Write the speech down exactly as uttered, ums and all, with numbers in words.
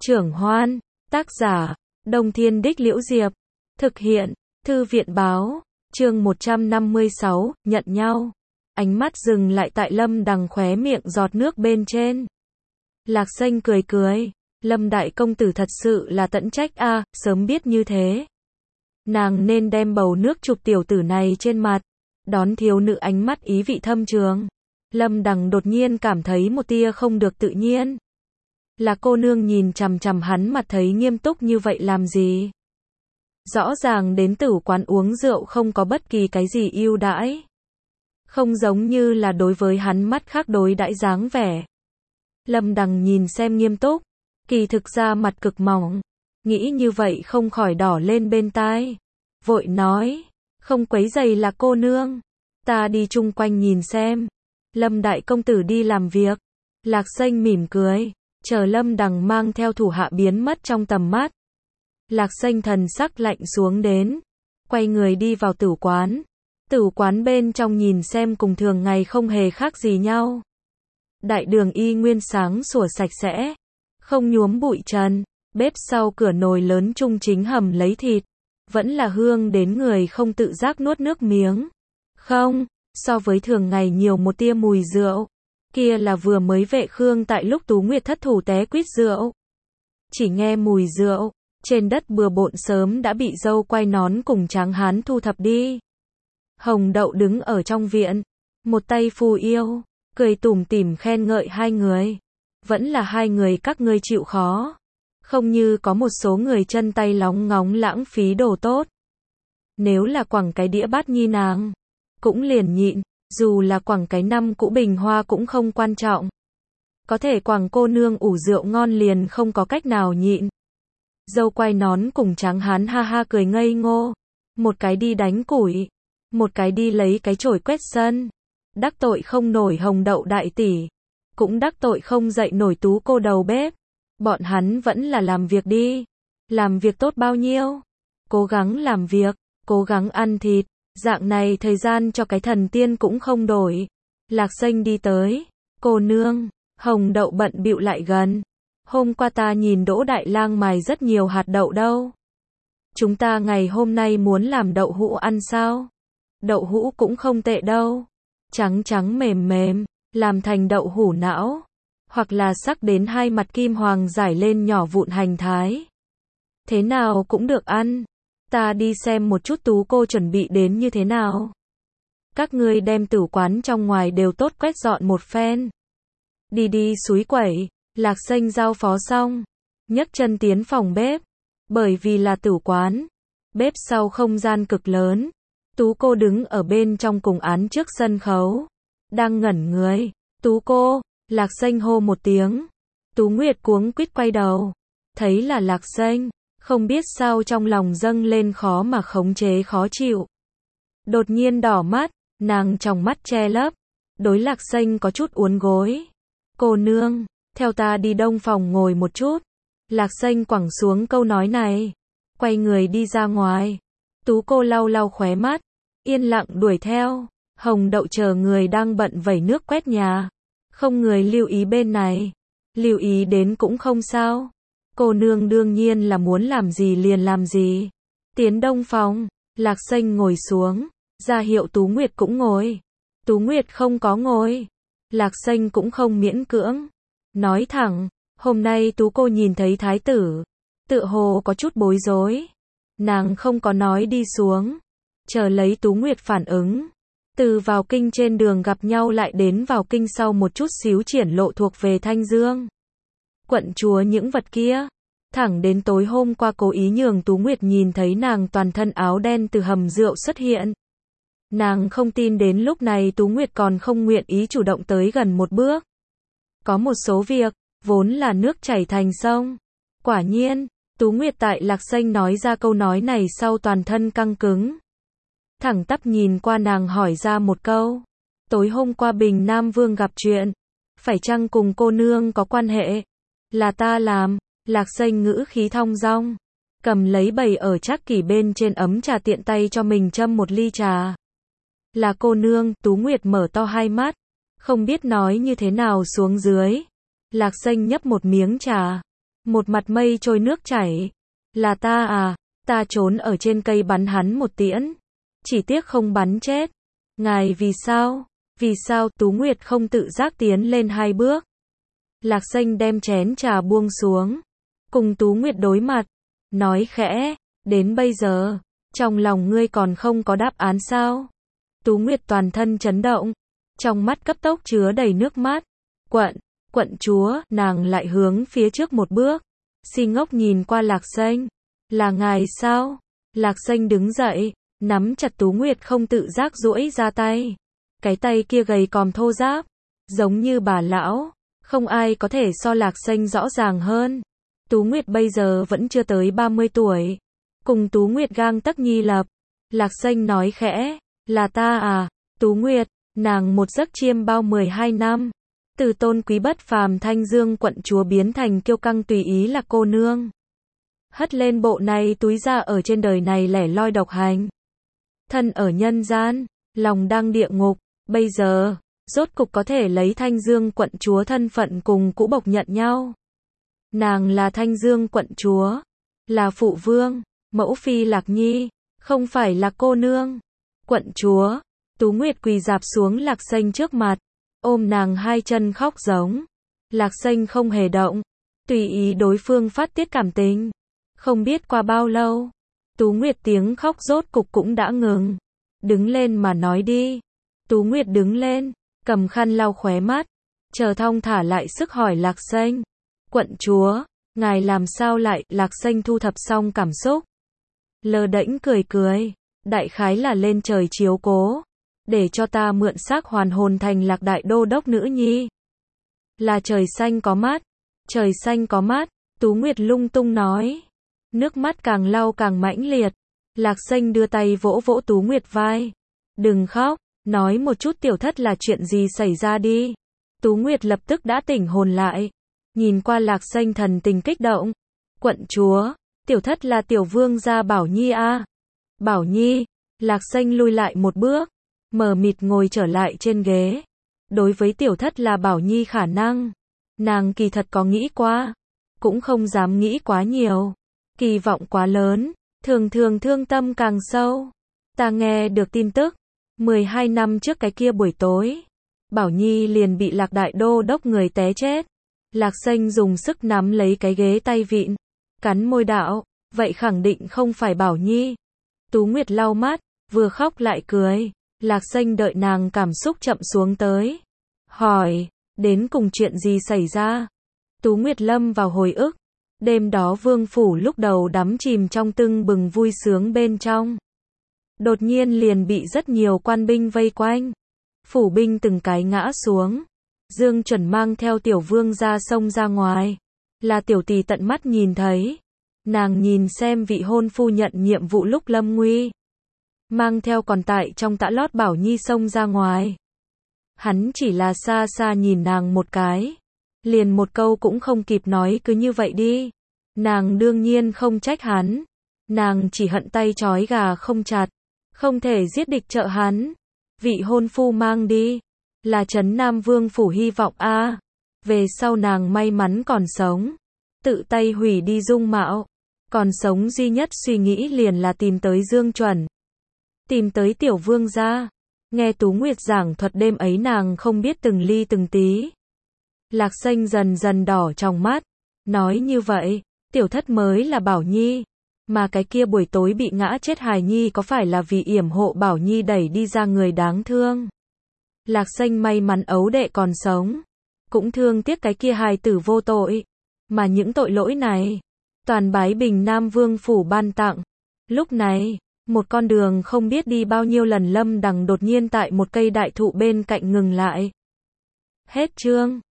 Trưởng Hoan, tác giả, Đông Thiên Đích Liễu Diệp, thực hiện, Thư viện Báo, chương một trăm năm mươi sáu, nhận nhau. Ánh mắt dừng lại tại Lâm Đằng khóe miệng giọt nước bên trên. Lạc Xanh cười cười, Lâm đại công tử thật sự là tận trách a, sớm biết như thế. Nàng nên đem bầu nước chụp tiểu tử này trên mặt, đón thiếu nữ ánh mắt ý vị thâm trường. Lâm Đằng đột nhiên cảm thấy một tia không được tự nhiên. Là cô nương nhìn chằm chằm hắn mặt thấy nghiêm túc như vậy làm gì? Rõ ràng đến tử quán uống rượu không có bất kỳ cái gì ưu đãi. Không giống như là đối với hắn mắt khác đối đãi dáng vẻ. Lâm Đằng nhìn xem nghiêm túc, kỳ thực ra mặt cực mỏng, nghĩ như vậy không khỏi đỏ lên bên tai. Vội nói, không quấy rầy là cô nương, ta đi chung quanh nhìn xem. Lâm đại công tử đi làm việc. Lạc Xanh mỉm cười, chờ Lâm Đằng mang theo thủ hạ biến mất trong tầm mắt. Lạc Xanh thần sắc lạnh xuống đến, quay người đi vào tử quán. Tử quán bên trong nhìn xem cùng thường ngày không hề khác gì nhau. Đại đường y nguyên sáng sủa sạch sẽ, không nhuốm bụi trần, bếp sau cửa nồi lớn trung chính hầm lấy thịt, vẫn là hương đến người không tự giác nuốt nước miếng. Không, so với thường ngày nhiều một tia mùi rượu, kia là vừa mới vệ khương tại lúc Tú Nguyệt thất thủ té quýt rượu. Chỉ nghe mùi rượu, trên đất bừa bộn sớm đã bị dâu quay nón cùng tráng hán thu thập đi. Hồng Đậu đứng ở trong viện, một tay phù yêu, cười tủm tỉm khen ngợi hai người. Vẫn là hai người các ngươi chịu khó. Không như có một số người chân tay lóng ngóng lãng phí đồ tốt. Nếu là quẳng cái đĩa bát nhi nàng, cũng liền nhịn, dù là quẳng cái năm cũ bình hoa cũng không quan trọng. Có thể quẳng cô nương ủ rượu ngon liền không có cách nào nhịn. Dâu quay nón cùng tráng hán ha ha cười ngây ngô. Một cái đi đánh củi, một cái đi lấy cái chổi quét sân. Đắc tội không nổi Hồng Đậu đại tỷ, cũng đắc tội không dậy nổi Tú cô đầu bếp. Bọn hắn vẫn là làm việc đi. Làm việc tốt bao nhiêu? Cố gắng làm việc, cố gắng ăn thịt. Dạng này thời gian cho cái thần tiên cũng không đổi. Lạc Xanh đi tới. Cô nương. Hồng Đậu bận bịu lại gần. Hôm qua ta nhìn Đỗ Đại Lang mài rất nhiều hạt đậu đâu. Chúng ta ngày hôm nay muốn làm đậu hũ ăn sao? Đậu hũ cũng không tệ đâu. Trắng trắng mềm mềm, làm thành đậu hũ não. Hoặc là sắc đến hai mặt kim hoàng rải lên nhỏ vụn hành thái. Thế nào cũng được ăn. Ta đi xem một chút Tú cô chuẩn bị đến như thế nào. Các ngươi đem tử quán trong ngoài đều tốt quét dọn một phen. Đi đi suối quẩy. Lạc Xanh giao phó xong, nhấc chân tiến phòng bếp. Bởi vì là tử quán, bếp sau không gian cực lớn. Tú cô đứng ở bên trong cùng án trước sân khấu, đang ngẩn người. Tú cô. Lạc Xanh hô một tiếng. Tú Nguyệt cuống quýt quay đầu, thấy là Lạc Xanh, không biết sao trong lòng dâng lên khó mà khống chế khó chịu. Đột nhiên đỏ mắt, nàng trong mắt che lấp, đối Lạc Xanh có chút uốn gối. Cô nương, theo ta đi đông phòng ngồi một chút. Lạc Xanh quẳng xuống câu nói này, quay người đi ra ngoài. Tú cô lau lau khóe mắt, yên lặng đuổi theo. Hồng Đậu chờ người đang bận vẩy nước quét nhà. Không người lưu ý bên này. Lưu ý đến cũng không sao. Cô nương đương nhiên là muốn làm gì liền làm gì. Tiến đông phòng, Lạc Xanh ngồi xuống, ra hiệu Tú Nguyệt cũng ngồi. Tú Nguyệt không có ngồi. Lạc Xanh cũng không miễn cưỡng. Nói thẳng, hôm nay Tú cô nhìn thấy thái tử, tựa hồ có chút bối rối. Nàng không có nói đi xuống, chờ lấy Tú Nguyệt phản ứng. Từ vào kinh trên đường gặp nhau lại đến vào kinh sau một chút xíu triển lộ thuộc về Thanh Dương quận chúa những vật kia. Thẳng đến tối hôm qua cố ý nhường Tú Nguyệt nhìn thấy nàng toàn thân áo đen từ hầm rượu xuất hiện. Nàng không tin đến lúc này Tú Nguyệt còn không nguyện ý chủ động tới gần một bước. Có một số việc, vốn là nước chảy thành sông. Quả nhiên, Tú Nguyệt tại Lạc Xanh nói ra câu nói này sau toàn thân căng cứng. Thẳng tắp nhìn qua nàng hỏi ra một câu. Tối hôm qua Bình Nam Vương gặp chuyện. Phải chăng cùng cô nương có quan hệ? Là ta làm. Lạc Xanh ngữ khí thong dong, cầm lấy bày ở trác kỷ bên trên ấm trà tiện tay cho mình châm một ly trà. Là cô nương. Tú Nguyệt mở to hai mắt, không biết nói như thế nào xuống dưới. Lạc Xanh nhấp một miếng trà, một mặt mây trôi nước chảy. Là ta à, ta trốn ở trên cây bắn hắn một tiễn. Chỉ tiếc không bắn chết. Ngài vì sao? Vì sao? Tú Nguyệt không tự giác tiến lên hai bước. Lạc Xanh đem chén trà buông xuống. Cùng Tú Nguyệt đối mặt. Nói khẽ, đến bây giờ, trong lòng ngươi còn không có đáp án sao? Tú Nguyệt toàn thân chấn động. Trong mắt cấp tốc chứa đầy nước mắt. Quận, quận chúa, nàng lại hướng phía trước một bước. Si ngốc nhìn qua Lạc Xanh. Là ngài sao? Lạc Xanh đứng dậy, nắm chặt Tú Nguyệt không tự giác duỗi ra tay. Cái tay kia gầy còm thô ráp, giống như bà lão. Không ai có thể so Lạc Xanh rõ ràng hơn. Tú Nguyệt bây giờ vẫn chưa tới ba mươi tuổi. Cùng Tú Nguyệt gang tấc nhi lập. Lạc Xanh nói khẽ, là ta à? Tú Nguyệt, nàng một giấc chiêm bao mười hai năm. Từ tôn quý bất phàm Thanh Dương quận chúa biến thành kiêu căng tùy ý là cô nương. Hất lên bộ này túi ra ở trên đời này lẻ loi độc hành. Thân ở nhân gian, lòng đang địa ngục. Bây giờ, rốt cục có thể lấy Thanh Dương quận chúa thân phận cùng cũ bộc nhận nhau. Nàng là Thanh Dương quận chúa, là phụ vương, mẫu phi Lạc Nhi, không phải là cô nương. Quận chúa, Tú Nguyệt quỳ dạp xuống Lạc Xanh trước mặt, ôm nàng hai chân khóc giống. Lạc Xanh không hề động, tùy ý đối phương phát tiết cảm tình. Không biết qua bao lâu, Tú Nguyệt tiếng khóc rốt cục cũng đã ngừng. Đứng lên mà nói đi. Tú Nguyệt đứng lên, cầm khăn lau khóe mắt, chờ thong thả lại sức hỏi Lạc Xanh. Quận chúa, ngài làm sao lại? Lạc Xanh thu thập xong cảm xúc, lơ đễnh cười cười, đại khái là lên trời chiếu cố, để cho ta mượn xác hoàn hồn thành Lạc đại đô đốc nữ nhi. Là trời xanh có mắt, trời xanh có mắt, Tú Nguyệt lung tung nói. Nước mắt càng lau càng mãnh liệt. Lạc Xanh đưa tay vỗ vỗ Tú Nguyệt vai. Đừng khóc, nói một chút tiểu thất là chuyện gì xảy ra đi. Tú Nguyệt lập tức đã tỉnh hồn lại. Nhìn qua Lạc Xanh thần tình kích động. Quận chúa, tiểu thất là tiểu vương gia Bảo Nhi a. Bảo Nhi, Lạc Xanh lui lại một bước, mờ mịt ngồi trở lại trên ghế. Đối với tiểu thất là Bảo Nhi khả năng, nàng kỳ thật có nghĩ qua, cũng không dám nghĩ quá nhiều. Kỳ vọng quá lớn, thường thường thương tâm càng sâu. Ta nghe được tin tức, mười hai năm trước cái kia buổi tối, Bảo Nhi liền bị Lạc đại đô đốc người té chết. Lạc Xanh dùng sức nắm lấy cái ghế tay vịn, cắn môi đạo, vậy khẳng định không phải Bảo Nhi. Tú Nguyệt lau mắt, vừa khóc lại cười. Lạc Xanh đợi nàng cảm xúc chậm xuống tới, hỏi, đến cùng chuyện gì xảy ra? Tú Nguyệt lâm vào hồi ức. Đêm đó vương phủ lúc đầu đắm chìm trong tưng bừng vui sướng bên trong. Đột nhiên liền bị rất nhiều quan binh vây quanh. Phủ binh từng cái ngã xuống. Dương Chuẩn mang theo tiểu vương ra sông ra ngoài. Là tiểu tỷ tận mắt nhìn thấy. Nàng nhìn xem vị hôn phu nhận nhiệm vụ lúc lâm nguy. Mang theo còn tại trong tã lót Bảo Nhi sông ra ngoài. Hắn chỉ là xa xa nhìn nàng một cái. Liền một câu cũng không kịp nói cứ như vậy đi. Nàng đương nhiên không trách hắn. Nàng chỉ hận tay trói gà không chặt. Không thể giết địch trợ hắn. Vị hôn phu mang đi. Là Trấn Nam Vương phủ hy vọng a. À. Về sau nàng may mắn còn sống. Tự tay hủy đi dung mạo. Còn sống duy nhất suy nghĩ liền là tìm tới Dương Chuẩn. Tìm tới tiểu vương gia. Nghe Tú Nguyệt giảng thuật đêm ấy nàng không biết từng ly từng tí. Lạc Xanh dần dần đỏ trong mắt. Nói như vậy, tiểu thất mới là Bảo Nhi. Mà cái kia buổi tối bị ngã chết hài nhi có phải là vì yểm hộ Bảo Nhi đẩy đi ra người đáng thương. Lạc Xanh may mắn ấu đệ còn sống. Cũng thương tiếc cái kia hài tử vô tội. Mà những tội lỗi này, toàn bái Bình Nam Vương phủ ban tặng. Lúc này, một con đường không biết đi bao nhiêu lần Lâm Đằng đột nhiên tại một cây đại thụ bên cạnh ngừng lại. Hết chương.